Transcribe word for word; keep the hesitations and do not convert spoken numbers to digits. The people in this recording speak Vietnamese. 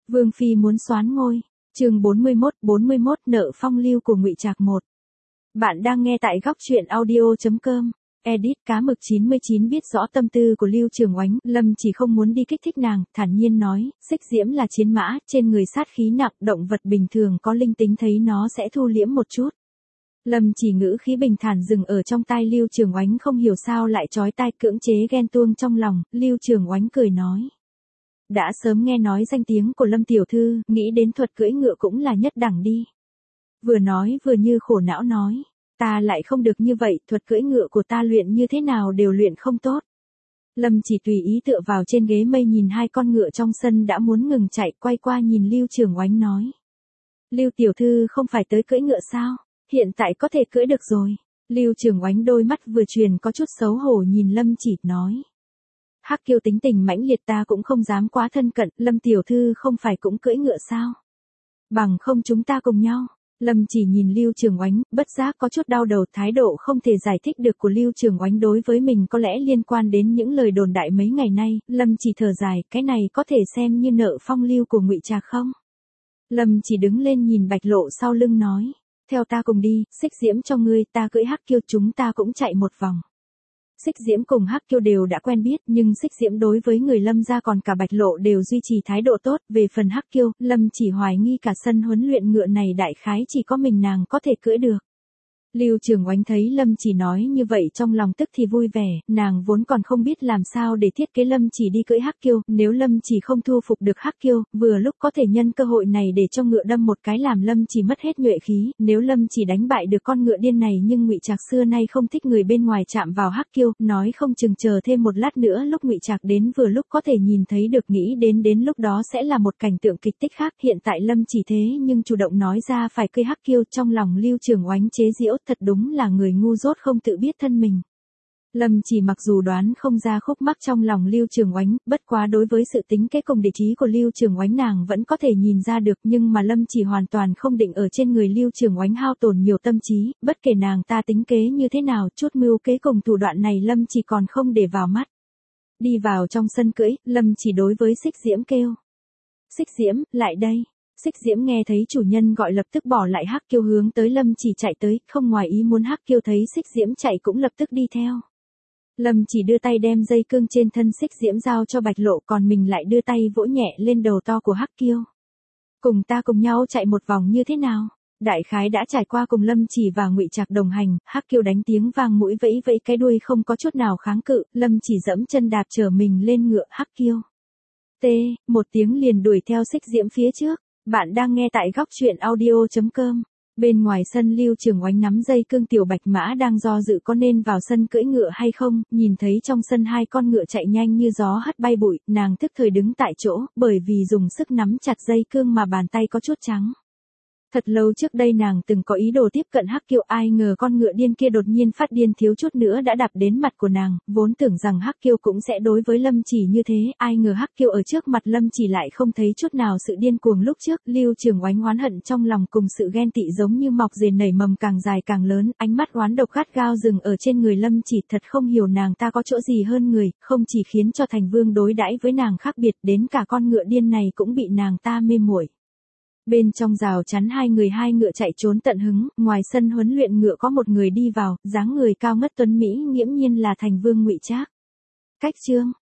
Vương phi muốn soán ngôi. Chương bốn mươi mốt, bốn mươi mốt nợ phong lưu của Ngụy Trạc một. Bạn đang nghe tại góc truyện audio chấm com. Edit cá mực chín mươi chín biết rõ tâm tư của Lưu Trường Oánh, Lâm chỉ không muốn đi kích thích nàng, thản nhiên nói, Xích Diễm là chiến mã, trên người sát khí nặng, động vật bình thường có linh tính thấy nó sẽ thu liễm một chút. Lâm chỉ ngữ khí bình thản dừng ở trong tai Lưu Trường Oánh không hiểu sao lại chói tai cưỡng chế ghen tuông trong lòng, Lưu Trường Oánh cười nói. Đã sớm nghe nói danh tiếng của Lâm tiểu thư, nghĩ đến thuật cưỡi ngựa cũng là nhất đẳng đi. Vừa nói vừa như khổ não nói, ta lại không được như vậy, thuật cưỡi ngựa của ta luyện như thế nào đều luyện không tốt. Lâm chỉ tùy ý tựa vào trên ghế mây nhìn hai con ngựa trong sân đã muốn ngừng chạy, quay qua nhìn Lưu Trường Oánh nói. Lưu tiểu thư không phải tới cưỡi ngựa sao, hiện tại có thể cưỡi được rồi. Lưu Trường Oánh đôi mắt vừa truyền có chút xấu hổ nhìn Lâm chỉ, nói. Hắc Kiêu tính tình mãnh liệt ta cũng không dám quá thân cận, Lâm tiểu thư không phải cũng cưỡi ngựa sao? Bằng không chúng ta cùng nhau. Lâm chỉ nhìn Lưu Trường Oánh, bất giác có chút đau đầu, thái độ không thể giải thích được của Lưu Trường Oánh đối với mình có lẽ liên quan đến những lời đồn đại mấy ngày nay, Lâm chỉ thở dài, cái này có thể xem như nợ phong lưu của Ngụy Trạc không? Lâm chỉ đứng lên nhìn Bạch Lộ sau lưng nói, theo ta cùng đi, Xích Diễm cho ngươi, ta cưỡi Hắc Kiêu, chúng ta cũng chạy một vòng. Xích Diễm cùng Hắc Kiêu đều đã quen biết, nhưng Xích Diễm đối với người Lâm gia còn cả Bạch Lộ đều duy trì thái độ tốt, về phần Hắc Kiêu, Lâm chỉ hoài nghi cả sân huấn luyện ngựa này đại khái chỉ có mình nàng có thể cưỡi được. Lưu Trường Oánh thấy Lâm chỉ nói như vậy trong lòng tức thì vui vẻ, nàng vốn còn không biết làm sao để thiết kế Lâm chỉ đi cưỡi Hắc Kiêu, nếu Lâm chỉ không thu phục được Hắc Kiêu, vừa lúc có thể nhân cơ hội này để cho ngựa đâm một cái làm Lâm chỉ mất hết nhuệ khí, nếu Lâm chỉ đánh bại được con ngựa điên này nhưng Ngụy Trạc xưa nay không thích người bên ngoài chạm vào Hắc Kiêu, nói không chừng chờ thêm một lát nữa lúc Ngụy Trạc đến vừa lúc có thể nhìn thấy được, nghĩ đến đến lúc đó sẽ là một cảnh tượng kịch tích khác, hiện tại Lâm chỉ thế nhưng chủ động nói ra phải cưỡi Hắc Kiêu, trong lòng Lưu Trường Oánh chế giễu, thật đúng là người ngu dốt không tự biết thân mình. Lâm chỉ mặc dù đoán không ra khúc mắc trong lòng Lưu Trường Oánh, bất quá đối với sự tính kế cùng địch ý của Lưu Trường Oánh nàng vẫn có thể nhìn ra được, nhưng mà Lâm chỉ hoàn toàn không định ở trên người Lưu Trường Oánh hao tổn nhiều tâm trí, bất kể nàng ta tính kế như thế nào, chút mưu kế cùng thủ đoạn này Lâm chỉ còn không để vào mắt. Đi vào trong sân cưỡi, Lâm chỉ đối với Xích Diễm kêu. Xích Diễm, lại đây. Xích Diễm nghe thấy chủ nhân gọi lập tức bỏ lại Hắc Kiêu hướng tới Lâm chỉ chạy tới, không ngoài ý muốn Hắc Kiêu thấy Xích Diễm chạy cũng lập tức đi theo. Lâm chỉ đưa tay đem dây cương trên thân Xích Diễm giao cho Bạch Lộ, còn mình lại đưa tay vỗ nhẹ lên đầu to của Hắc Kiêu. Cùng ta cùng nhau chạy một vòng như thế nào? Đại khái đã trải qua cùng Lâm chỉ và Ngụy Trạc đồng hành, Hắc Kiêu đánh tiếng vang mũi vẫy vẫy cái đuôi không có chút nào kháng cự, Lâm chỉ dẫm chân đạp trở mình lên ngựa Hắc Kiêu. T, một tiếng liền đuổi theo Xích Diễm phía trước. Bạn đang nghe tại góc truyện audio chấm com. Bên ngoài sân Lưu Trường Oánh nắm dây cương tiểu bạch mã đang do dự có nên vào sân cưỡi ngựa hay không, nhìn thấy trong sân hai con ngựa chạy nhanh như gió hất bay bụi, nàng tức thời đứng tại chỗ, bởi vì dùng sức nắm chặt dây cương mà bàn tay có chút trắng. Thật lâu trước đây nàng từng có ý đồ tiếp cận Hắc Kiêu, ai ngờ con ngựa điên kia đột nhiên phát điên thiếu chút nữa đã đạp đến mặt của nàng, vốn tưởng rằng Hắc Kiêu cũng sẽ đối với Lâm chỉ như thế, ai ngờ Hắc Kiêu ở trước mặt Lâm chỉ lại không thấy chút nào sự điên cuồng lúc trước, Lưu Trường Oánh oán hận trong lòng cùng sự ghen tị giống như mọc rễ nảy mầm càng dài càng lớn, ánh mắt oán độc gắt gao dừng ở trên người Lâm chỉ, thật không hiểu nàng ta có chỗ gì hơn người, không chỉ khiến cho Thành Vương đối đãi với nàng khác biệt, đến cả con ngựa điên này cũng bị nàng ta mê muội. Bên trong rào chắn hai người hai ngựa chạy trốn tận hứng, ngoài sân huấn luyện ngựa có một người đi vào, dáng người cao ngất tuấn mỹ nghiễm nhiên là Thành Vương Ngụy Trác. Cách chương,